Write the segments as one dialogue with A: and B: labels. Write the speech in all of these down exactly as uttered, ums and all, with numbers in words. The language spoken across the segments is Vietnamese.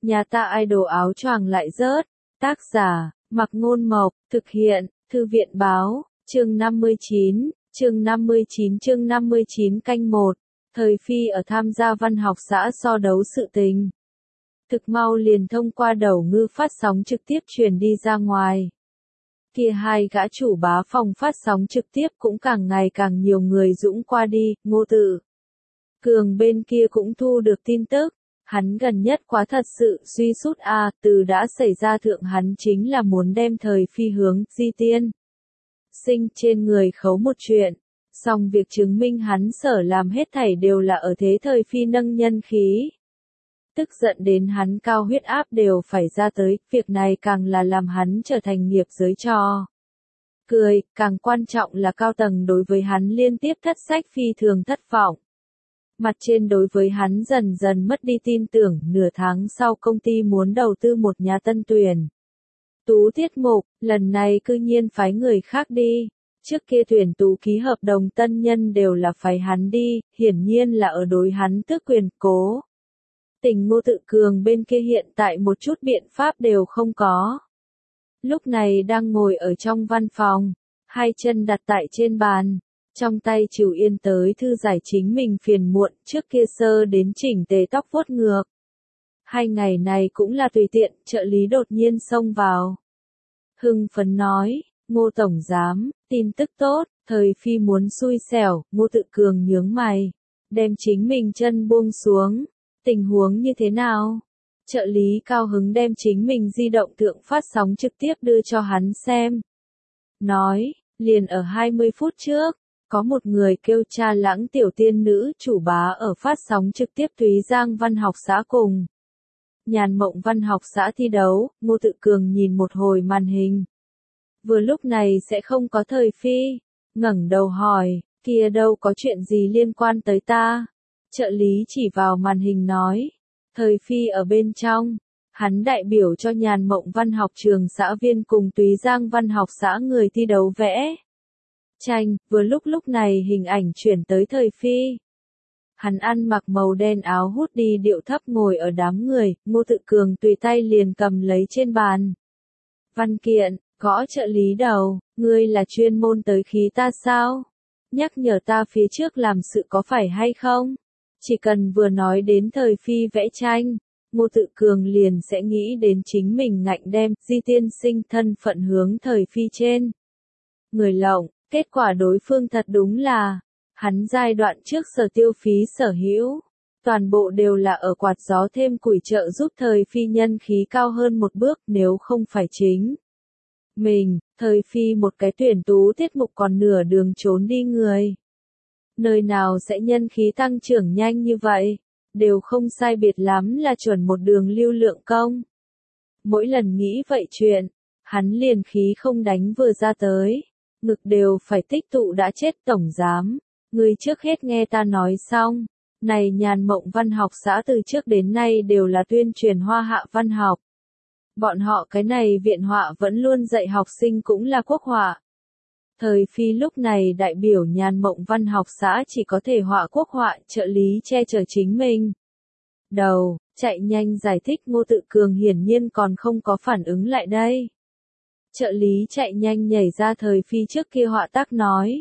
A: Nhà ta idol áo choàng lại rớt. Tác giả, Mặc Ngôn Mộc, thực hiện, Thư viện Báo, chương năm mươi chín, chương năm mươi chín chương năm mươi chín canh một, thời Phi ở tham gia văn học xã so đấu sự tình. Thực mau liền thông qua đầu ngư phát sóng trực tiếp truyền đi ra ngoài. Kia hai gã chủ bá phòng phát sóng trực tiếp cũng càng ngày càng nhiều người dũng qua đi, Ngô Tự Cường bên kia cũng thu được tin tức. Hắn gần nhất quá thật sự suy sút a, à, từ đã xảy ra thượng hắn chính là muốn đem thời Phi hướng Di Tiên Sinh trên người khấu một chuyện, song việc chứng minh hắn sở làm hết thảy đều là ở thế thời Phi nâng nhân khí. Tức giận đến hắn cao huyết áp đều phải ra tới, việc này càng là làm hắn trở thành nghiệp giới trò cười, càng quan trọng là cao tầng đối với hắn liên tiếp thất sách phi thường thất vọng. Mặt trên đối với hắn dần dần mất đi tin tưởng, nửa tháng sau công ty muốn đầu tư một nhà tân tuyển tú tiết mục, lần này cư nhiên phái người khác đi. Trước kia tuyển tú ký hợp đồng tân nhân đều là phái hắn đi, hiển nhiên là ở đối hắn tước quyền. Cố tình Ngô Tự Cường bên kia hiện tại một chút biện pháp đều không có. Lúc này đang ngồi ở trong văn phòng, hai chân đặt tại trên bàn, trong tay Trừ Yên tới thư giải chính mình phiền muộn, trước kia sơ đến chỉnh tề tóc vuốt ngược. Hai ngày này cũng là tùy tiện, trợ lý đột nhiên xông vào. Hưng phấn nói, Ngô Tổng Giám, tin tức tốt, thời Phi muốn xui xẻo. Ngô Tự Cường nhướng mày, đem chính mình chân buông xuống. Tình huống như thế nào? Trợ lý cao hứng đem chính mình di động thượng phát sóng trực tiếp đưa cho hắn xem. Nói, liền ở hai mươi phút trước, có một người kêu Cha Lãng tiểu tiên nữ chủ bá ở phát sóng trực tiếp Thúy Giang Văn học xã cùng Nhàn Mộng Văn học xã thi đấu. Ngô Tự Cường nhìn một hồi màn hình. Vừa lúc này sẽ không có thời Phi, ngẩng đầu hỏi, kia đâu có chuyện gì liên quan tới ta? Trợ lý chỉ vào màn hình nói, thời Phi ở bên trong, hắn đại biểu cho Nhàn Mộng Văn học trường xã viên cùng Thúy Giang Văn học xã người thi đấu vẽ tranh. Vừa lúc lúc này hình ảnh chuyển tới thời Phi. Hắn ăn mặc màu đen áo hút đi điệu thấp ngồi ở đám người, Ngô Tự Cường tùy tay liền cầm lấy trên bàn văn kiện, gõ trợ lý đầu, ngươi là chuyên môn tới khí ta sao? Nhắc nhở ta phía trước làm sự có phải hay không? Chỉ cần vừa nói đến thời Phi vẽ tranh, Ngô Tự Cường liền sẽ nghĩ đến chính mình ngạnh đem Di Tiên Sinh thân phận hướng thời Phi trên người lộng. Kết quả đối phương thật đúng là, hắn giai đoạn trước sở tiêu phí sở hữu, toàn bộ đều là ở quạt gió thêm củi trợ giúp thời Phi nhân khí cao hơn một bước. Nếu không phải chính mình, thời Phi một cái tuyển tú tiết mục còn nửa đường trốn đi người. Nơi nào sẽ nhân khí tăng trưởng nhanh như vậy, đều không sai biệt lắm là chuẩn một đường lưu lượng công. Mỗi lần nghĩ vậy chuyện, hắn liền khí không đánh vừa ra tới, ngực đều phải tích tụ đã chết. Tổng Giám, người trước hết nghe ta nói xong, này Nhàn Mộng Văn học xã từ trước đến nay đều là tuyên truyền hoa hạ văn học. Bọn họ cái này viện họa vẫn luôn dạy học sinh cũng là quốc họa. Thời Phi lúc này đại biểu Nhàn Mộng Văn học xã chỉ có thể họa quốc họa, trợ lý che chở chính mình. Đầu, chạy nhanh giải thích. Ngô Tự Cường hiển nhiên còn không có phản ứng lại đây. Trợ lý chạy nhanh nhảy ra thời Phi trước kia họa tác nói.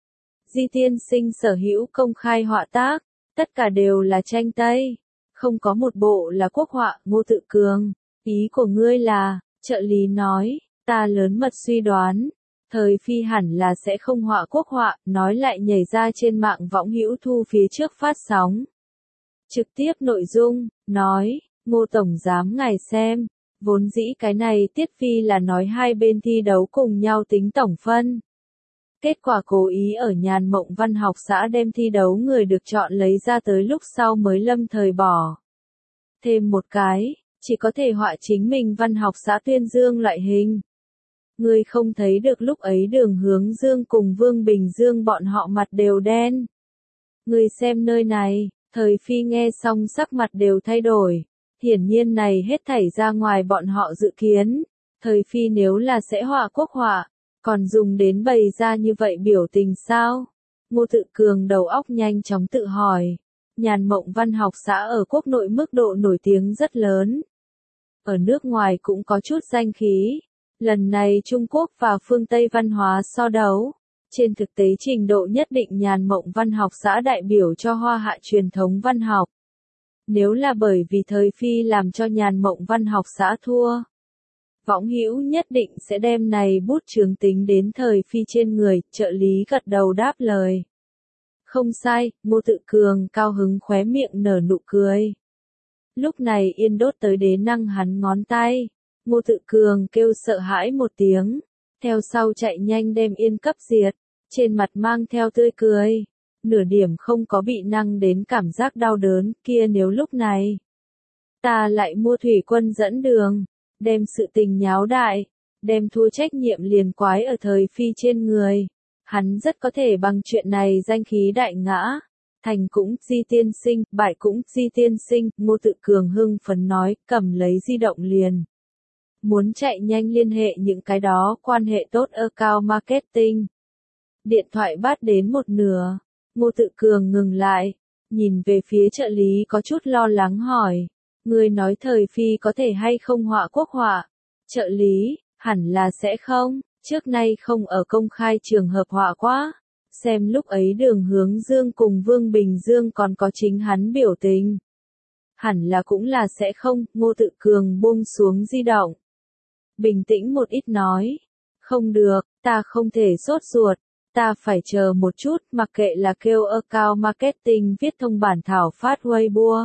A: Di Tiên Sinh sở hữu công khai họa tác, tất cả đều là tranh Tây, không có một bộ là quốc họa. Ngô Tự Cường, ý của ngươi là, trợ lý nói, ta lớn mật suy đoán, thời Phi hẳn là sẽ không họa quốc họa, nói lại nhảy ra trên mạng võng hữu thu phía trước phát sóng trực tiếp nội dung, nói, Ngô Tổng Giám ngài xem, vốn dĩ cái này tiết Phi là nói hai bên thi đấu cùng nhau tính tổng phân. Kết quả cố ý ở Nhàn Mộng Văn học xã đem thi đấu người được chọn lấy ra tới lúc sau mới lâm thời bỏ thêm một cái, chỉ có thể họa chính mình văn học xã tuyên dương loại hình. Ngươi không thấy được lúc ấy Đường Hướng Dương cùng Vương Bình Dương bọn họ mặt đều đen. Ngươi xem nơi này, thời Phi nghe xong sắc mặt đều thay đổi. Hiển nhiên này hết thảy ra ngoài bọn họ dự kiến. Thời Phi nếu là sẽ họa quốc họa, còn dùng đến bày ra như vậy biểu tình sao? Ngô Tự Cường đầu óc nhanh chóng tự hỏi. Nhàn Mộng Văn học xã ở quốc nội mức độ nổi tiếng rất lớn. ở nước ngoài cũng có chút danh khí. Lần này Trung Quốc và phương Tây văn hóa so đấu. Trên thực tế trình độ nhất định Nhàn Mộng Văn học xã đại biểu cho Hoa Hạ truyền thống văn học. Nếu là bởi vì thời Phi làm cho Nhàn Mộng Văn học xã thua, Võng Hữu nhất định sẽ đem này bút chướng tính đến thời Phi trên người, trợ lý gật đầu đáp lời. Không sai, Ngô Tự Cường cao hứng khóe miệng nở nụ cười. Lúc này Yên Đốt tới đế năng hắn ngón tay. Ngô Tự Cường kêu sợ hãi một tiếng, theo sau chạy nhanh đem Yên cấp diệt, trên mặt mang theo tươi cười, nửa điểm không có bị năng đến cảm giác đau đớn, kia nếu lúc này ta lại mua thủy quân dẫn đường, đem sự tình nháo đại, đem thua trách nhiệm liền quái ở thời Phi trên người, hắn rất có thể bằng chuyện này danh khí đại ngã. Thành cũng Di tiên sinh, bại cũng Di tiên sinh, Ngô Tự Cường hưng phấn nói, cầm lấy di động liền. Muốn chạy nhanh liên hệ những cái đó quan hệ tốt ở cao marketing. Điện thoại bắt đến một nửa, Ngô Tự Cường ngừng lại, nhìn về phía trợ lý có chút lo lắng hỏi, người nói thời Phi có thể hay không họa quốc họa? Trợ lý, hẳn là sẽ không, trước nay không ở công khai trường hợp họa quá. Xem lúc ấy Đường Hướng Dương cùng Vương Bình Dương còn có chính hắn biểu tình. Hẳn là cũng là sẽ không, Ngô Tự Cường buông xuống di động. Bình tĩnh một ít nói. Không được, ta không thể sốt ruột. Ta phải chờ một chút, mặc kệ là kêu account marketing viết thông bản thảo phát Weibo.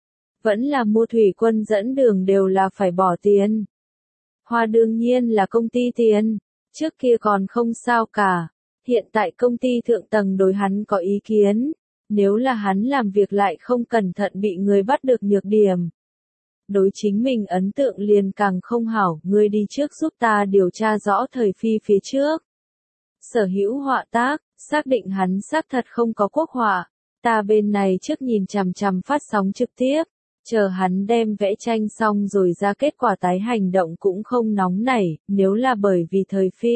A: Vẫn là mua thủy quân dẫn đường đều là phải bỏ tiền. Hoa đương nhiên là công ty tiền. Trước kia còn không sao cả. Hiện tại công ty thượng tầng đối hắn có ý kiến, nếu là hắn làm việc lại không cẩn thận bị người bắt được nhược điểm. Đối chính mình ấn tượng liền càng không hảo, ngươi đi trước giúp ta điều tra rõ thời Phi phía trước. Sở hữu họa tác, xác định hắn xác thật không có quốc họa, ta bên này trước nhìn chằm chằm phát sóng trực tiếp, chờ hắn đem vẽ tranh xong rồi ra kết quả tái hành động cũng không nóng nảy, nếu là bởi vì thời Phi.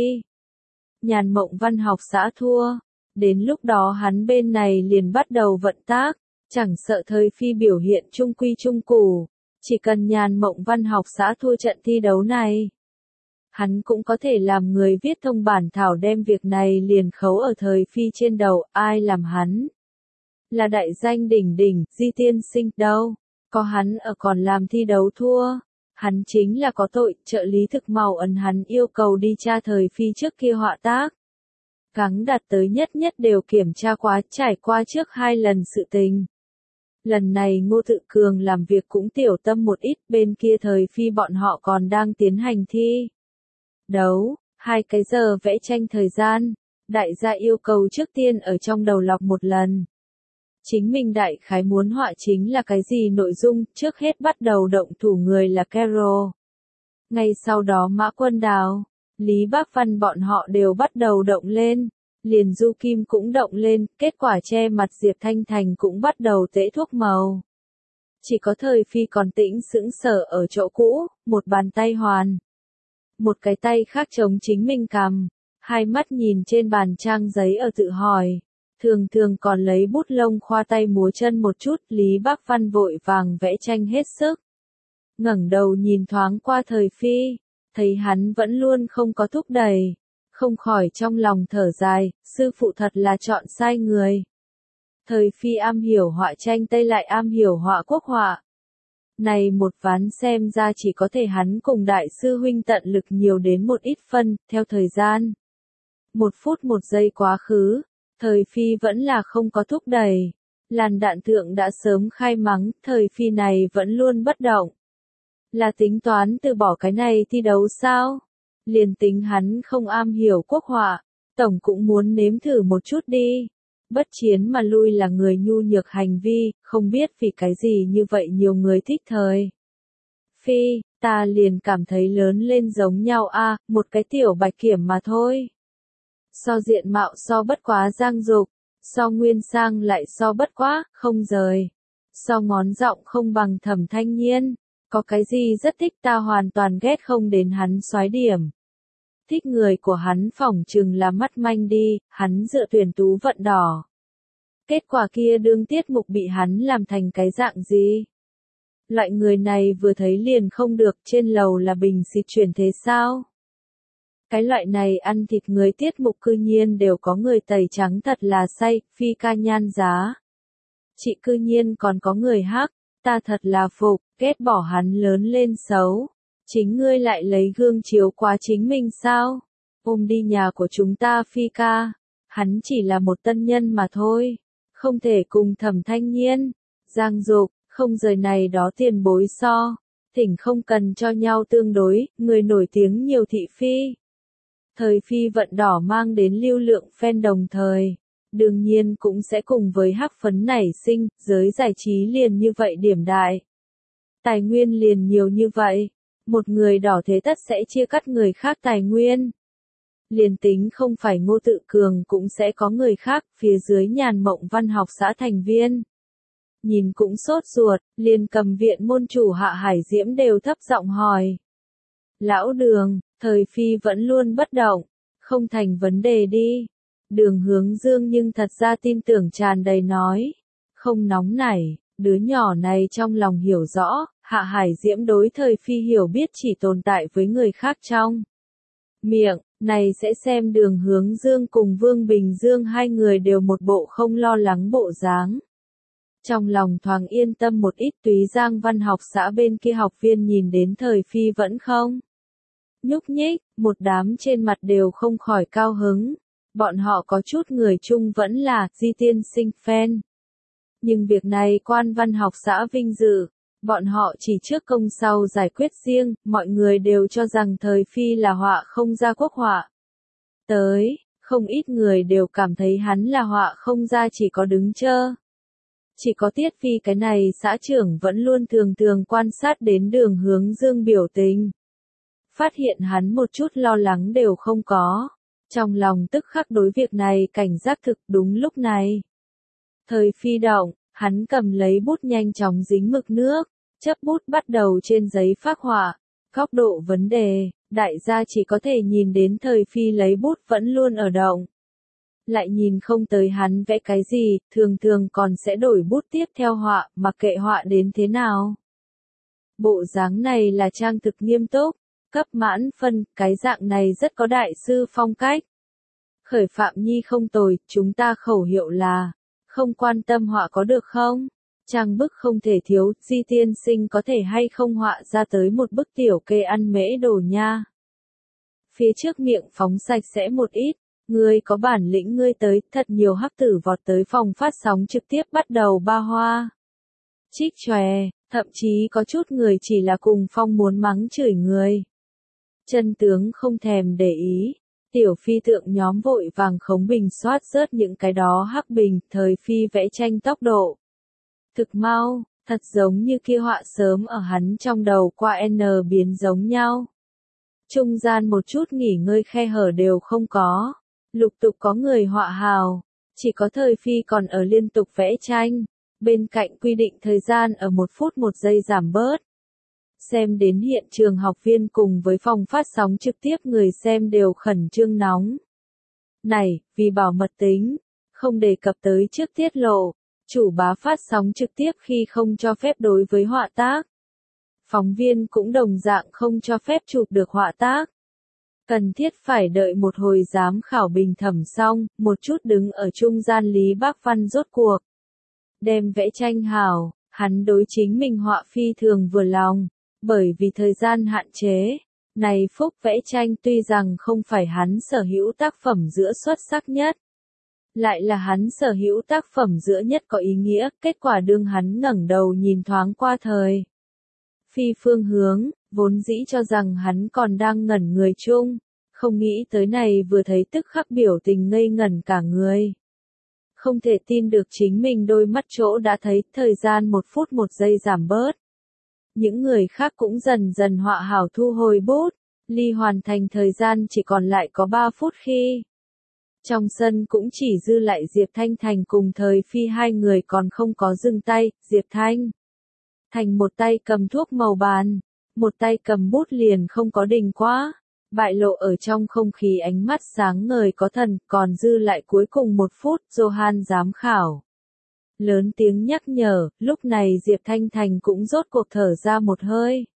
A: Nhàn Mộng Văn học xã thua, đến lúc đó hắn bên này liền bắt đầu vận tác, chẳng sợ thời Phi biểu hiện trung quy trung củ, chỉ cần Nhàn Mộng Văn học xã thua trận thi đấu này. Hắn cũng có thể làm người viết thông bản thảo đem việc này liền khấu ở thời Phi trên đầu, ai làm hắn. Là đại danh đỉnh đỉnh, Di tiên sinh đâu, có hắn ở còn làm thi đấu thua. Hắn chính là có tội, trợ lý thực mau ấn hắn yêu cầu đi tra thời Phi trước kia họa tác. Gắng đạt tới nhất nhất đều kiểm tra quá, trải qua trước hai lần sự tình. Lần này Ngô Tự Cường làm việc cũng tiểu tâm một ít, bên kia thời Phi bọn họ còn đang tiến hành thi đấu, hai cái giờ vẽ tranh thời gian, đại gia yêu cầu trước tiên ở trong đầu lọc một lần. Chính mình đại khái muốn họa chính là cái gì nội dung, trước hết bắt đầu động thủ người là Carol. Ngay sau đó Mã Quân Đào, Lý Bác Văn bọn họ đều bắt đầu động lên, liền Du Kim cũng động lên, kết quả che mặt Diệp Thanh Thành cũng bắt đầu tễ thuốc màu. Chỉ có thời Phi còn tĩnh sững sờ ở chỗ cũ, một bàn tay hoàn. Một cái tay khác chống chính mình cằm, hai mắt nhìn trên bàn trang giấy ở tự hỏi. Thường thường còn lấy bút lông khoa tay múa chân một chút, Lý Bác Văn vội vàng vẽ tranh hết sức. Ngẩng đầu nhìn thoáng qua thời Phi, thấy hắn vẫn luôn không có thúc đẩy, không khỏi trong lòng thở dài, sư phụ thật là chọn sai người. Thời Phi am hiểu họa tranh Tây lại am hiểu họa quốc họa. Này một ván xem ra chỉ có thể hắn cùng đại sư huynh tận lực nhiều đến một ít phân, theo thời gian. Một phút một giây quá khứ. Thời Phi vẫn là không có thúc đẩy. Làn đạn thượng đã sớm khai mắng, thời Phi này vẫn luôn bất động. Là tính toán từ bỏ cái này thi đấu sao? Liền tính hắn không am hiểu quốc họa, tổng cũng muốn nếm thử một chút đi. Bất chiến mà lui là người nhu nhược hành vi, không biết vì cái gì như vậy nhiều người thích thời Phi, ta liền cảm thấy lớn lên giống nhau a, à, một cái tiểu bạch kiểm mà thôi. So diện mạo so bất quá giang dục, so nguyên sang lại so bất quá, không rời. So ngón giọng không bằng Thẩm Thanh Nhiên, có cái gì rất thích ta hoàn toàn ghét không đến hắn soái điểm. Thích người của hắn phỏng chừng là mắt manh đi, hắn dựa tuyển tú vận đỏ. Kết quả kia đương tiết mục bị hắn làm thành cái dạng gì? Loại người này vừa thấy liền không được, trên lầu là bình xịt chuyển thế sao? Cái loại này ăn thịt người tiết mục cư nhiên đều có người tẩy trắng thật là say, phi ca nhan giá. Chị cư nhiên còn có người hắc, ta thật là phục, ghét bỏ hắn lớn lên xấu. Chính ngươi lại lấy gương chiếu quá chính mình sao? Ôm đi nhà của chúng ta phi ca. Hắn chỉ là một tân nhân mà thôi. Không thể cùng Thẩm Thanh Nhiên. Giang Dục, không rời này đó tiền bối so. Thỉnh không cần cho nhau tương đối, người nổi tiếng nhiều thị phi. Thời phi vận đỏ mang đến lưu lượng fan đồng thời. Đương nhiên cũng sẽ cùng với hắc phấn nảy sinh, giới giải trí liền như vậy điểm đại. Tài nguyên liền nhiều như vậy. Một người đỏ thế tất sẽ chia cắt người khác tài nguyên. Liền tính không phải Ngô Tự Cường cũng sẽ có người khác, phía dưới Nhàn Mộng Văn học xã thành viên. Nhìn cũng sốt ruột, liền cầm viện môn chủ Hạ Hải Diễm đều thấp giọng hỏi. Lão Đường, thời phi vẫn luôn bất động, không thành vấn đề đi. Đường Hướng Dương nhưng thật ra tin tưởng tràn đầy nói. Không nóng nảy, đứa nhỏ này trong lòng hiểu rõ, Hạ Hải Diễm đối thời phi hiểu biết chỉ tồn tại với người khác trong miệng, này sẽ xem Đường Hướng Dương cùng Vương Bình Dương hai người đều một bộ không lo lắng bộ dáng. Trong lòng thoáng yên tâm một ít. Túy Giang Văn học xã bên kia học viên nhìn đến thời phi vẫn không nhúc nhích, một đám trên mặt đều không khỏi cao hứng. Bọn họ có chút người chung vẫn là Di tiên sinh fan. Nhưng việc này quan văn học xã vinh dự, bọn họ chỉ trước công sau giải quyết riêng, mọi người đều cho rằng thời phi là họa không ra quốc họa. Tới, không ít người đều cảm thấy hắn là họa không ra chỉ có đứng chơ. Chỉ có Tiết Phi cái này xã trưởng vẫn luôn thường thường quan sát đến Đường Hướng Dương biểu tình. Phát hiện hắn một chút lo lắng đều không có. Trong lòng tức khắc đối việc này cảnh giác thực. Đúng lúc này. Thời phi động, hắn cầm lấy bút nhanh chóng dính mực nước, chấp bút bắt đầu trên giấy phác họa. Góc độ vấn đề, đại gia chỉ có thể nhìn đến thời phi lấy bút vẫn luôn ở động. Lại nhìn không tới hắn vẽ cái gì, thường thường còn sẽ đổi bút tiếp theo họa, mặc kệ họa đến thế nào. Bộ dáng này là trang thực nghiêm túc, cấp mãn phân, cái dạng này rất có đại sư phong cách. Khởi Phạm Nhi không tồi, chúng ta khẩu hiệu là, không quan tâm họa có được không? Trang bức không thể thiếu, Di tiên sinh có thể hay không họa ra tới một bức tiểu kê ăn mễ đồ nha. Phía trước miệng phóng sạch sẽ một ít, ngươi có bản lĩnh ngươi tới, thật nhiều hắc tử vọt tới phòng phát sóng trực tiếp bắt đầu ba hoa. Chích chòe, thậm chí có chút người chỉ là cùng phong muốn mắng chửi người. Chân tướng không thèm để ý. Tiểu phi tượng nhóm vội vàng khống bình soát rớt những cái đó hắc bình, thời phi vẽ tranh tốc độ. Thực mau, thật giống như kia họa sớm ở hắn trong đầu qua N biến giống nhau. Trung gian một chút nghỉ ngơi khe hở đều không có. Lục tục có người họa hào. Chỉ có thời phi còn ở liên tục vẽ tranh. Bên cạnh quy định thời gian ở một phút một giây giảm bớt. Xem đến hiện trường học viên cùng với phòng phát sóng trực tiếp người xem đều khẩn trương nóng. Này, vì bảo mật tính, không đề cập tới trước tiết lộ, chủ bá phát sóng trực tiếp khi không cho phép đối với họa tác. Phóng viên cũng đồng dạng không cho phép chụp được họa tác. Cần thiết phải đợi một hồi giám khảo bình thẩm xong, một chút đứng ở trung gian Lý Bác Văn rốt cuộc. Đem vẽ tranh hảo, hắn đối chính mình họa phi thường vừa lòng. Bởi vì thời gian hạn chế, này phúc vẽ tranh tuy rằng không phải hắn sở hữu tác phẩm giữa xuất sắc nhất, lại là hắn sở hữu tác phẩm giữa nhất có ý nghĩa, kết quả đương hắn ngẩng đầu nhìn thoáng qua thời phi phương hướng, vốn dĩ cho rằng hắn còn đang ngẩn người chung, không nghĩ tới này vừa thấy tức khắc biểu tình ngây ngẩn cả người. Không thể tin được chính mình đôi mắt chỗ đã thấy, thời gian một phút một giây giảm bớt. Những người khác cũng dần dần họa hảo thu hồi bút, ly hoàn thành thời gian chỉ còn lại có ba phút khi. Trong sân cũng chỉ dư lại Diệp Thanh Thành cùng thời phi hai người còn không có dừng tay, Diệp Thanh Thành một tay cầm thuốc màu bàn, một tay cầm bút liền không có đình quá, bại lộ ở trong không khí ánh mắt sáng ngời có thần, còn dư lại cuối cùng một phút, Johan giám khảo. Lớn tiếng nhắc nhở, lúc này Diệp Thanh Thành cũng rốt cuộc thở ra một hơi.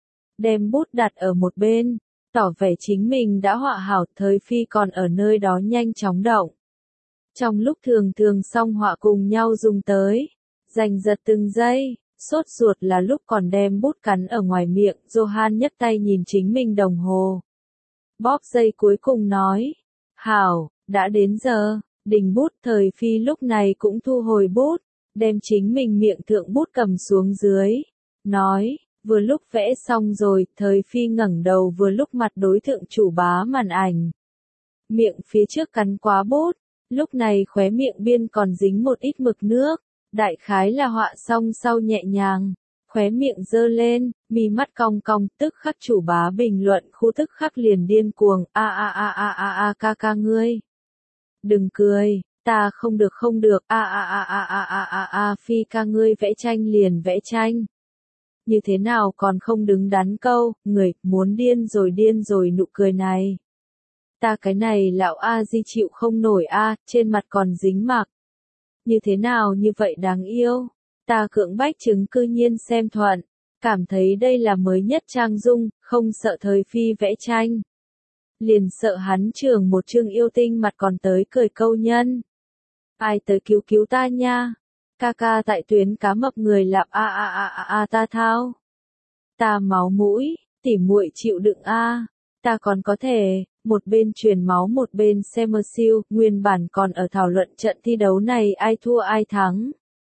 A: Đem bút đặt ở một bên, tỏ vẻ chính mình đã họa hảo, Thời Phi còn ở nơi đó nhanh chóng động. Trong lúc thường thường song họa cùng nhau dùng tới, giành giật từng giây, sốt ruột là lúc còn đem bút cắn ở ngoài miệng, Johan nhấc tay nhìn chính mình đồng hồ. Bóp giây cuối cùng nói, hảo, đã đến giờ, đình bút. Thời Phi lúc này cũng thu hồi bút, đem chính mình miệng thượng bút cầm xuống dưới, nói, vừa lúc vẽ xong rồi. Thời Phi ngẩng đầu vừa lúc mặt đối thượng chủ bá màn ảnh. Miệng phía trước cắn quá bút, lúc này khóe miệng biên còn dính một ít mực nước, đại khái là họa xong sau nhẹ nhàng, khóe miệng giơ lên, mi mắt cong cong, tức khắc chủ bá bình luận khu tức khắc liền điên cuồng, a a a a a a ca ca ngươi. Đừng cười, ta không được không được, a a a a a a a a Phi ca ngươi vẽ tranh liền vẽ tranh. Như thế nào còn không đứng đắn câu, người, muốn điên rồi điên rồi nụ cười này. Ta cái này lão A Di chịu không nổi a, trên mặt còn dính mạc. Như thế nào như vậy đáng yêu. Ta cưỡng bách chứng cư nhiên xem thuận, cảm thấy đây là mới nhất trang dung, không sợ Thời Phi vẽ tranh. Liền sợ hắn trường một chương yêu tinh mặt còn tới cười câu nhân. Ai tới cứu cứu ta nha. Ca ca tại tuyến cá mập người lạp a a a a a ta thao. Ta máu mũi, tỉ muội chịu đựng a. Ta còn có thể, một bên truyền máu một bên xem mơ siêu, nguyên bản còn ở thảo luận trận thi đấu này ai thua ai thắng.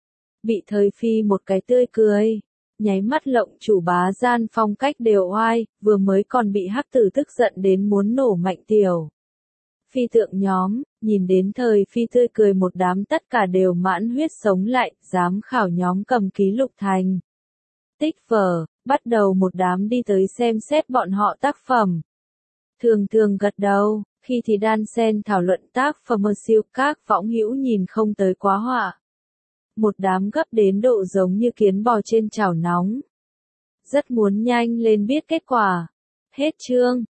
A: Bị Thời Phi một cái tươi cười, nháy mắt lộng chủ bá gian phong cách đều oai, vừa mới còn bị hắc tử tức giận đến muốn nổ mạnh tiểu. Phi tượng nhóm, nhìn đến Thời Phi tươi cười một đám tất cả đều mãn huyết sống lại, giám khảo nhóm cầm ký lục thành. Tích vở, bắt đầu một đám đi tới xem xét bọn họ tác phẩm. Thường thường gật đầu, khi thì đan xen thảo luận tác phẩm siêu, các võng hữu nhìn không tới quá họa. Một đám gấp đến độ giống như kiến bò trên chảo nóng. Rất muốn nhanh lên biết kết quả. Hết chương.